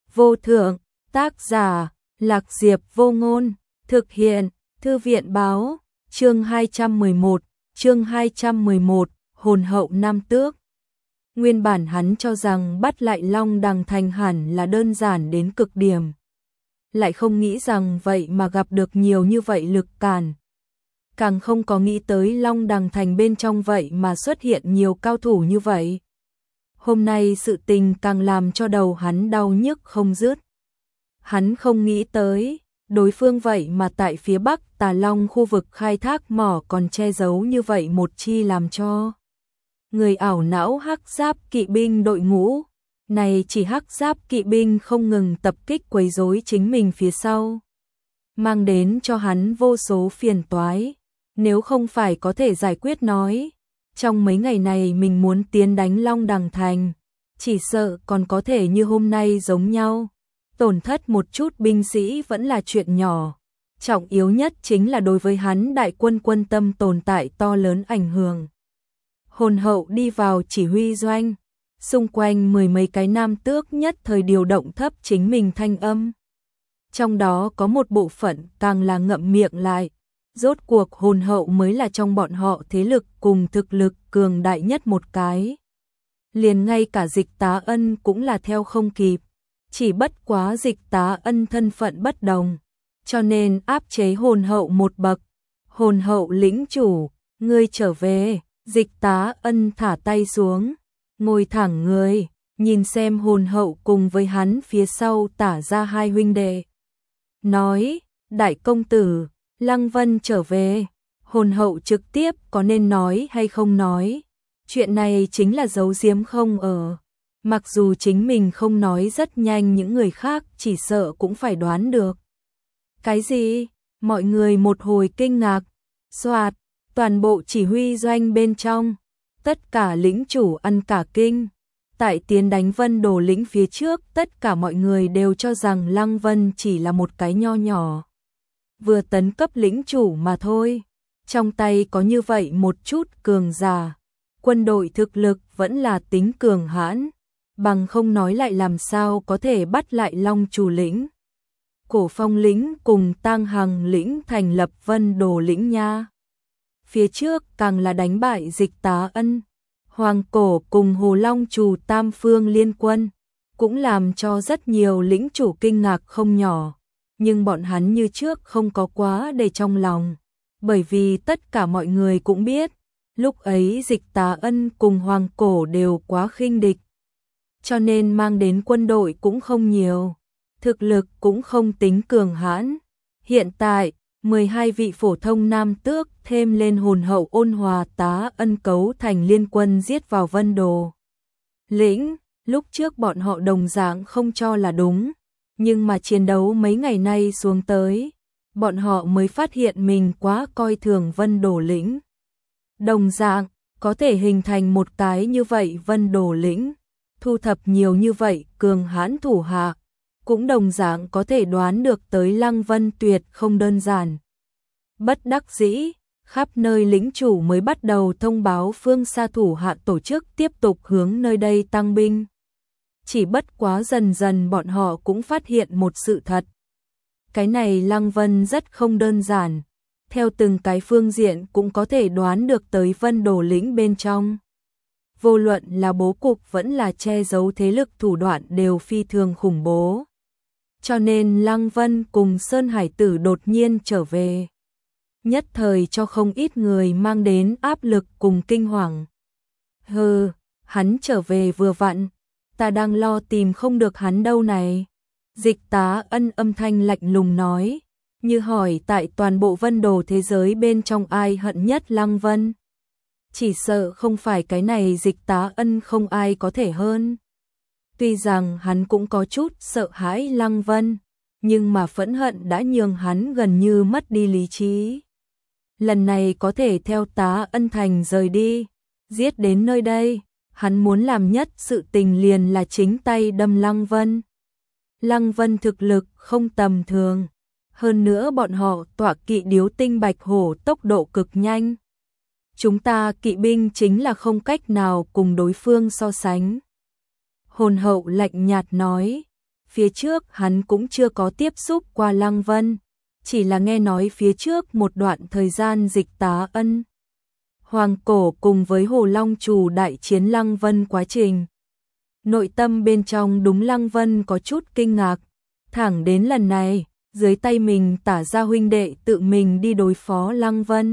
vô thượng, tác giả, Lạc Diệp Vô Ngôn, thực hiện, Thư viện báo, chương 211, hồn hậu nam tước. Nguyên bản hắn cho rằng bắt lại Long Đằng Thành hẳn là đơn giản đến cực điểm. Lại không nghĩ rằng vậy mà gặp được nhiều như vậy lực cản. Càng không có nghĩ tới Long Đằng Thành bên trong vậy mà xuất hiện nhiều cao thủ như vậy. Hôm nay sự tình càng làm cho đầu hắn đau nhức không dứt. Hắn không nghĩ tới, đối phương vậy mà tại phía Bắc Tà Long khu vực khai thác mỏ còn che giấu như vậy một chi làm cho người ảo não hắc giáp kỵ binh đội ngũ. Này chỉ hắc giáp kỵ binh không ngừng tập kích quấy rối chính mình phía sau, mang đến cho hắn vô số phiền toái. Nếu không phải có thể giải quyết nói, trong mấy ngày này mình muốn tiến đánh Long Đằng Thành, chỉ sợ còn có thể như hôm nay giống nhau. Tổn thất một chút binh sĩ vẫn là chuyện nhỏ, trọng yếu nhất chính là đối với hắn đại quân quân tâm tồn tại to lớn ảnh hưởng. Hồn hậu đi vào chỉ huy doanh, xung quanh mười mấy cái nam tước nhất thời điều động thấp chính mình thanh âm. Trong đó có một bộ phận càng là ngậm miệng lại, rốt cuộc hồn hậu mới là trong bọn họ thế lực cùng thực lực cường đại nhất một cái. Liền ngay cả Dịch Tá Ân cũng là theo không kịp, chỉ bất quá Dịch Tá Ân thân phận bất đồng, cho nên áp chế hồn hậu một bậc. Hồn hậu lĩnh chủ, ngươi trở về. Dịch Tá Ân thả tay xuống, ngồi thẳng người, nhìn xem hồn hậu cùng với hắn phía sau tả ra hai huynh đệ. Nói, đại công tử, Lăng Vân trở về. Hồn hậu trực tiếp có nên nói hay không nói. Chuyện này chính là giấu giếm không ở. Mặc dù chính mình không nói rất nhanh, những người khác chỉ sợ cũng phải đoán được. Cái gì? Mọi người một hồi kinh ngạc. Soạt, toàn bộ chỉ huy doanh bên trong, tất cả lĩnh chủ ăn cả kinh. Tại tiến đánh Vân Đồ lĩnh phía trước, tất cả mọi người đều cho rằng Lăng Vân chỉ là một cái nho nhỏ vừa tấn cấp lĩnh chủ mà thôi. Trong tay có như vậy một chút cường giả, quân đội thực lực vẫn là tính cường hãn, bằng không nói lại làm sao có thể bắt lại Long Chủ lĩnh, Cổ Phong lĩnh cùng Tang Hằng lĩnh thành lập Vân Đồ lĩnh nha. Phía trước càng là đánh bại Dịch Tá Ân, Hoàng Cổ cùng Hồ Long Chủ tam phương liên quân, cũng làm cho rất nhiều lĩnh chủ kinh ngạc không nhỏ. Nhưng bọn hắn như trước không có quá để trong lòng, bởi vì tất cả mọi người cũng biết, lúc ấy Dịch Tá Ân cùng Hoàng Cổ đều quá khinh địch, cho nên mang đến quân đội cũng không nhiều, thực lực cũng không tính cường hãn. Hiện tại, 12 vị phổ thông nam tước thêm lên hồn hậu Ôn Hòa Tá Ân cấu thành liên quân giết vào Vân Đồ lĩnh. Lúc trước bọn họ đồng dạng không cho là đúng, nhưng mà chiến đấu mấy ngày nay xuống tới, bọn họ mới phát hiện mình quá coi thường Vân Đồ lĩnh. Đồng dạng, có thể hình thành một cái như vậy Vân Đồ lĩnh, thu thập nhiều như vậy cường hãn thủ hạ, cũng đồng dạng có thể đoán được tới Lăng Vân tuyệt không đơn giản. Bất đắc dĩ, khắp nơi lĩnh chủ mới bắt đầu thông báo phương xa thủ hạ tổ chức tiếp tục hướng nơi đây tăng binh. Chỉ bất quá dần dần bọn họ cũng phát hiện một sự thật. Cái này Lăng Vân rất không đơn giản, theo từng cái phương diện cũng có thể đoán được tới Vân Đồ lĩnh bên trong. Vô luận là bố cục vẫn là che giấu thế lực thủ đoạn đều phi thường khủng bố. Cho nên Lăng Vân cùng Sơn Hải Tử đột nhiên trở về, nhất thời cho không ít người mang đến áp lực cùng kinh hoàng. Hừ, hắn trở về vừa vặn, ta đang lo tìm không được hắn đâu này. Dịch Tá Ân âm thanh lạnh lùng nói, như hỏi tại toàn bộ Vân Đồ thế giới bên trong ai hận nhất Lăng Vân. Chỉ sợ không phải cái này Dịch Tá Ân không ai có thể hơn. Tuy rằng hắn cũng có chút sợ hãi Lăng Vân, nhưng mà phẫn hận đã nhường hắn gần như mất đi lý trí. Lần này có thể theo Tá Ân Thành rời đi, giết đến nơi đây, hắn muốn làm nhất sự tình liền là chính tay đâm Lăng Vân. Lăng Vân thực lực không tầm thường, hơn nữa bọn họ tọa kỵ điếu tinh bạch hổ tốc độ cực nhanh. Chúng ta kỵ binh chính là không cách nào cùng đối phương so sánh. Hồn hậu lạnh nhạt nói, phía trước hắn cũng chưa có tiếp xúc qua Lăng Vân, chỉ là nghe nói phía trước một đoạn thời gian Dịch Tá Ân Hoàng Cổ cùng với Hồ Long Chủ đại chiến Lăng Vân quá trình. Nội tâm bên trong đúng Lăng Vân có chút kinh ngạc, thẳng đến lần này, dưới tay mình Tả gia huynh đệ tự mình đi đối phó Lăng Vân.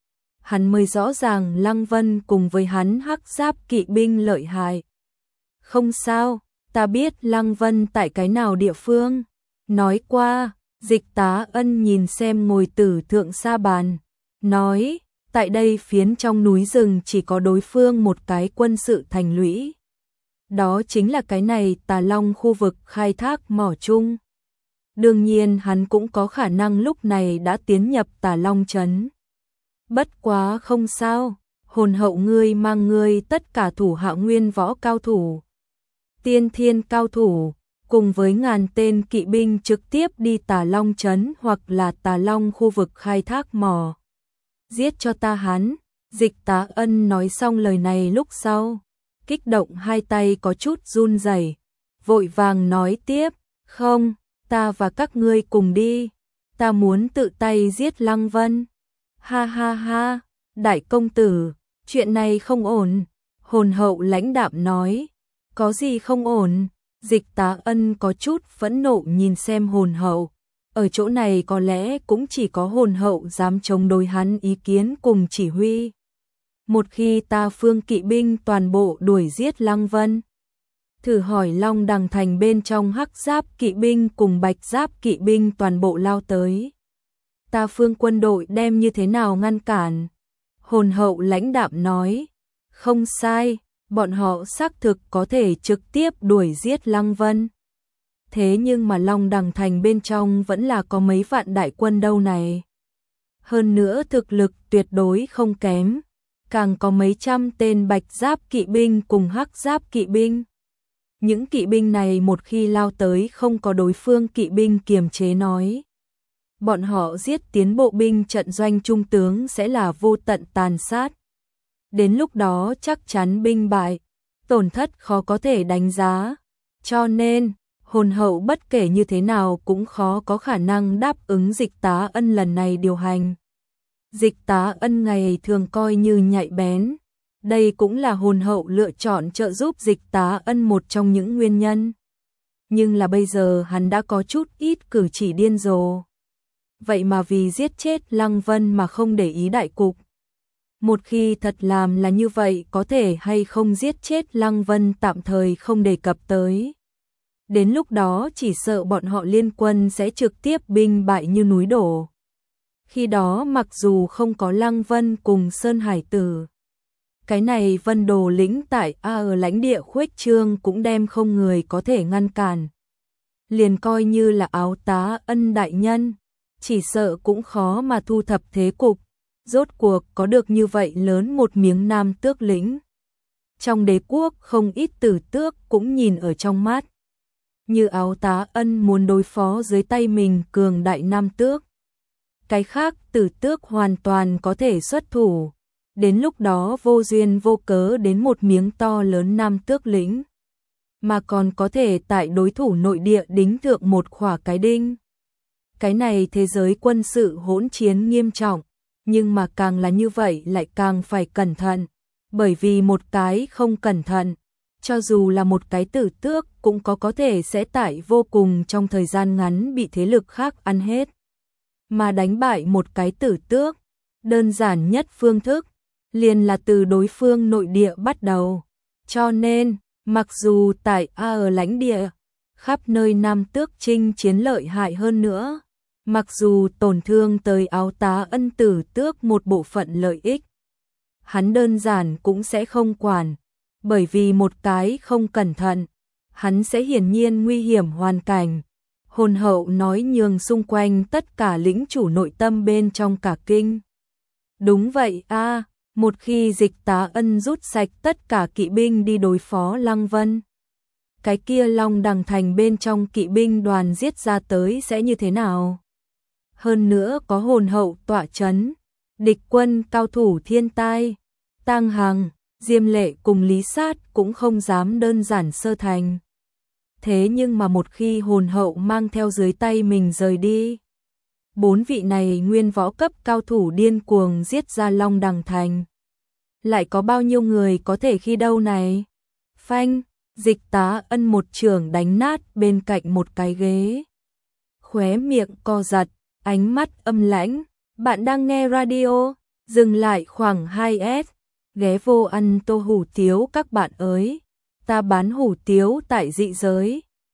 Hắn mới rõ ràng Lăng Vân cùng với hắn hắc giáp kỵ binh lợi hại. Không sao, ta biết Lăng Vân tại cái nào địa phương. Nói qua, Dịch Tá Ân nhìn xem ngồi tử thượng sa bàn, nói, tại đây phiến trong núi rừng chỉ có đối phương một cái quân sự thành lũy. Đó chính là cái này Tà Long khu vực khai thác mỏ chung. Đương nhiên hắn cũng có khả năng lúc này đã tiến nhập Tà Long trấn. Bất quá không sao, hồn hậu ngươi mang ngươi tất cả thủ hạ nguyên võ cao thủ, tiên thiên cao thủ, cùng với ngàn tên kỵ binh trực tiếp đi Tà Long trấn hoặc là Tà Long khu vực khai thác mỏ. Giết cho ta hắn. Dịch Tá Ân nói xong lời này lúc sau, kích động hai tay có chút run rẩy, vội vàng nói tiếp, không, ta và các ngươi cùng đi, ta muốn tự tay giết Lăng Vân. Ha ha ha, đại công tử, chuyện này không ổn. Hồn hậu lãnh đạm nói, có gì không ổn? Dịch Tá Ân có chút phẫn nộ nhìn xem hồn hậu. Ở chỗ này có lẽ cũng chỉ có hồn hậu dám chống đối hắn ý kiến cùng chỉ huy. Một khi ta phương kỵ binh toàn bộ đuổi giết Lăng Vân, thử hỏi Long Đằng thành bên trong hắc giáp kỵ binh cùng bạch giáp kỵ binh toàn bộ lao tới, ta phương quân đội đem như thế nào ngăn cản? Hồn hậu lãnh đạm nói, không sai, bọn họ xác thực có thể trực tiếp đuổi giết Lăng Vân. Thế nhưng mà Long Đằng thành bên trong vẫn là có mấy vạn đại quân đâu này. Hơn nữa thực lực tuyệt đối không kém, càng có mấy trăm tên bạch giáp kỵ binh cùng hắc giáp kỵ binh. Những kỵ binh này một khi lao tới không có đối phương kỵ binh kiềm chế nói, bọn họ giết tiến bộ binh trận doanh trung tướng sẽ là vô tận tàn sát. Đến lúc đó chắc chắn binh bại, tổn thất khó có thể đánh giá. Cho nên, hồn hậu bất kể như thế nào cũng khó có khả năng đáp ứng Dịch Tá Ân lần này điều hành. Dịch Tá Ân ngày thường coi như nhạy bén, đây cũng là hồn hậu lựa chọn trợ giúp Dịch Tá Ân một trong những nguyên nhân. Nhưng là bây giờ hắn đã có chút ít cử chỉ điên rồ. Vậy mà vì giết chết Lăng Vân mà không để ý đại cục. Một khi thật làm là như vậy có thể hay không giết chết Lăng Vân tạm thời không đề cập tới. Đến lúc đó chỉ sợ bọn họ liên quân sẽ trực tiếp binh bại như núi đổ. Khi đó mặc dù không có Lăng Vân cùng Sơn Hải Tử, cái này Vân Đồ lĩnh tại ở lãnh địa khuếch trương cũng đem không người có thể ngăn cản. Liền coi như là Áo Tá Ân đại nhân, chỉ sợ cũng khó mà thu thập thế cục. Rốt cuộc có được như vậy lớn một miếng nam tước lĩnh. Trong đế quốc không ít tử tước cũng nhìn ở trong mắt. Như Áo Tá Ân muốn đối phó dưới tay mình cường đại nam tước, cái khác tử tước hoàn toàn có thể xuất thủ. Đến lúc đó vô duyên vô cớ đến một miếng to lớn nam tước lĩnh, mà còn có thể tại đối thủ nội địa đính thượng một khỏa cái đinh. Cái này thế giới quân sự hỗn chiến nghiêm trọng, nhưng mà càng là như vậy lại càng phải cẩn thận, bởi vì một cái không cẩn thận, cho dù là một cái tử tước cũng có thể sẽ tại vô cùng trong thời gian ngắn bị thế lực khác ăn hết. Mà đánh bại một cái tử tước, đơn giản nhất phương thức, liền là từ đối phương nội địa bắt đầu. Cho nên, mặc dù tại ở lãnh địa, khắp nơi nam tước chinh chiến lợi hại hơn nữa, mặc dù tổn thương tới Áo Tá Ân tử tước một bộ phận lợi ích, hắn đơn giản cũng sẽ không quản, bởi vì một cái không cẩn thận, hắn sẽ hiển nhiên nguy hiểm hoàn cảnh. Hồn hậu nói nhường xung quanh tất cả lĩnh chủ nội tâm bên trong cả kinh. Đúng vậy a, một khi Dịch Tá Ân rút sạch tất cả kỵ binh đi đối phó Lăng Vân, cái kia Long Đằng thành bên trong kỵ binh đoàn giết ra tới sẽ như thế nào? Hơn nữa có hồn hậu tọa chấn, địch quân cao thủ thiên tai, Tang Hằng, Diêm Lệ cùng Lý Sát cũng không dám đơn giản sơ thành. Thế nhưng mà một khi hồn hậu mang theo dưới tay mình rời đi, 4 vị này nguyên võ cấp cao thủ điên cuồng giết ra Long Đằng Thành. Lại có bao nhiêu người có thể khi đâu này? Phanh, Dịch Tá Ân một chưởng đánh nát bên cạnh một cái ghế. Khóe miệng co giật, ánh mắt âm lãnh. Bạn đang nghe radio, dừng lại khoảng 2S. Ghé vô ăn tô hủ tiếu các bạn ơi. Ta bán hủ tiếu tại dị giới.